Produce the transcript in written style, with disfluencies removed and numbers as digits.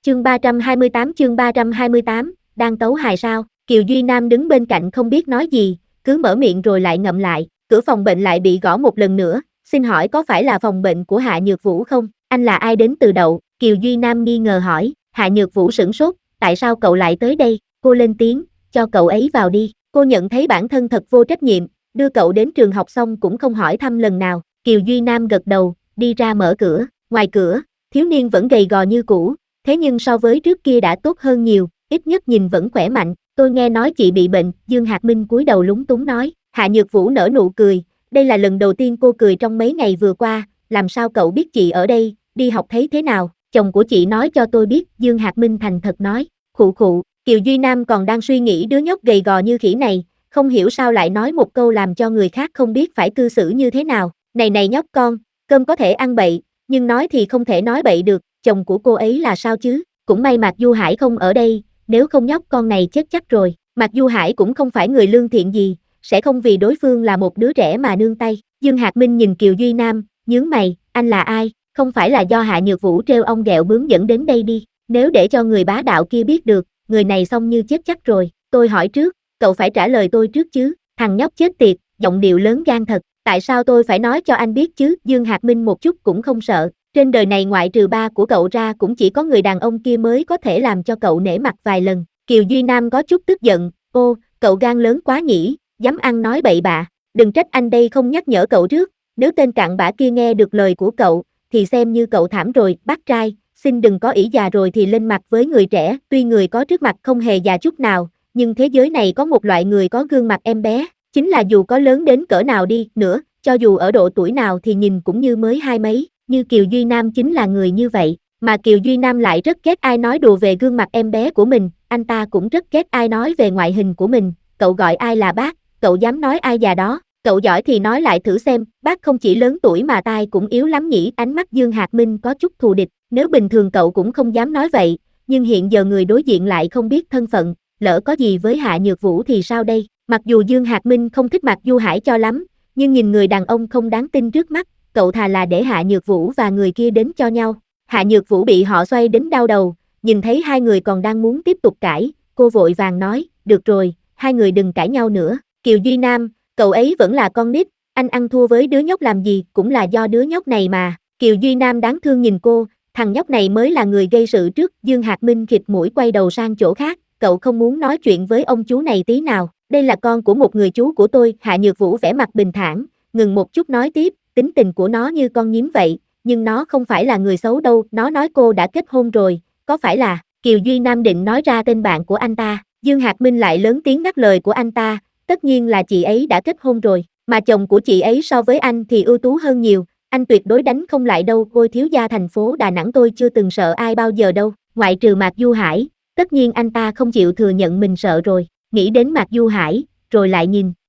chương 328, đang tấu hài sao? Kiều Duy Nam đứng bên cạnh không biết nói gì, cứ mở miệng rồi lại ngậm lại, cửa phòng bệnh lại bị gõ một lần nữa, xin hỏi có phải là phòng bệnh của Hạ Nhược Vũ không? Anh là ai đến từ đậu? Kiều Duy Nam nghi ngờ hỏi, Hạ Nhược Vũ sửng sốt, tại sao cậu lại tới đây? Cô lên tiếng, cho cậu ấy vào đi, cô nhận thấy bản thân thật vô trách nhiệm, đưa cậu đến trường học xong cũng không hỏi thăm lần nào, Kiều Duy Nam gật đầu, đi ra mở cửa, ngoài cửa, thiếu niên vẫn gầy gò như cũ, thế nhưng so với trước kia đã tốt hơn nhiều, ít nhất nhìn vẫn khỏe mạnh, tôi nghe nói chị bị bệnh, Dương Hạc Minh cúi đầu lúng túng nói, Hạ Nhược Vũ nở nụ cười, đây là lần đầu tiên cô cười trong mấy ngày vừa qua, làm sao cậu biết chị ở đây, đi học thấy thế nào, chồng của chị nói cho tôi biết, Dương Hạc Minh thành thật nói, khụ khụ, Kiều Duy Nam còn đang suy nghĩ đứa nhóc gầy gò như khỉ này, không hiểu sao lại nói một câu làm cho người khác không biết phải cư xử như thế nào, này nhóc con, cơm có thể ăn bậy, nhưng nói thì không thể nói bậy được, chồng của cô ấy là sao chứ, cũng may Mạc Du Hải không ở đây, nếu không nhóc con này chết chắc rồi, Mạc Du Hải cũng không phải người lương thiện gì, sẽ không vì đối phương là một đứa trẻ mà nương tay, Dương Hạc Minh nhìn Kiều Duy Nam, nhướng mày, anh là ai, không phải là do Hạ Nhược Vũ trêu ong ghẹo bướm dẫn đến đây đi, nếu để cho người bá đạo kia biết được, người này xong như chết chắc rồi, tôi hỏi trước, cậu phải trả lời tôi trước chứ, thằng nhóc chết tiệt, giọng điệu lớn gan thật, tại sao tôi phải nói cho anh biết chứ, Dương Hạc Minh một chút cũng không sợ, trên đời này ngoại trừ ba của cậu ra cũng chỉ có người đàn ông kia mới có thể làm cho cậu nể mặt vài lần, Kiều Duy Nam có chút tức giận, ô, cậu gan lớn quá nhỉ, dám ăn nói bậy bạ, đừng trách anh đây không nhắc nhở cậu trước, nếu tên cặn bã kia nghe được lời của cậu, thì xem như cậu thảm rồi, bác trai, xin đừng có ỷ già rồi thì lên mặt với người trẻ, tuy người có trước mặt không hề già chút nào, nhưng thế giới này có một loại người có gương mặt em bé, chính là dù có lớn đến cỡ nào đi nữa, cho dù ở độ tuổi nào thì nhìn cũng như mới hai mấy, như Kiều Duy Nam chính là người như vậy, mà Kiều Duy Nam lại rất ghét ai nói đùa về gương mặt em bé của mình, anh ta cũng rất ghét ai nói về ngoại hình của mình, cậu gọi ai là bác, cậu dám nói ai già đó, cậu giỏi thì nói lại thử xem, bác không chỉ lớn tuổi mà tai cũng yếu lắm nhỉ, ánh mắt Dương Hạc Minh có chút thù địch, nếu bình thường cậu cũng không dám nói vậy, nhưng hiện giờ người đối diện lại không biết thân phận, lỡ có gì với Hạ Nhược Vũ thì sao đây, mặc dù Dương Hạc Minh không thích Mạc Du Hải cho lắm, nhưng nhìn người đàn ông không đáng tin trước mắt, cậu thà là để Hạ Nhược Vũ và người kia đến cho nhau, Hạ Nhược Vũ bị họ xoay đến đau đầu, nhìn thấy hai người còn đang muốn tiếp tục cãi, cô vội vàng nói, được rồi, hai người đừng cãi nhau nữa, Kiều Duy Nam, cậu ấy vẫn là con nít, anh ăn thua với đứa nhóc làm gì cũng là do đứa nhóc này mà, Kiều Duy Nam đáng thương nhìn cô, thằng nhóc này mới là người gây sự trước, Dương Hạc Minh khịt mũi quay đầu sang chỗ khác, cậu không muốn nói chuyện với ông chú này tí nào, đây là con của một người chú của tôi, Hạ Nhược Vũ vẻ mặt bình thản, ngừng một chút nói tiếp, tính tình của nó như con nhím vậy, nhưng nó không phải là người xấu đâu, nó nói cô đã kết hôn rồi, có phải là, Kiều Duy Nam định nói ra tên bạn của anh ta, Dương Hạc Minh lại lớn tiếng ngắt lời của anh ta, tất nhiên là chị ấy đã kết hôn rồi, mà chồng của chị ấy so với anh thì ưu tú hơn nhiều, anh tuyệt đối đánh không lại đâu, ôi thiếu gia thành phố Đà Nẵng tôi chưa từng sợ ai bao giờ đâu, ngoại trừ Mạc Du Hải, tất nhiên anh ta không chịu thừa nhận mình sợ rồi, nghĩ đến Mạc Du Hải, rồi lại nhìn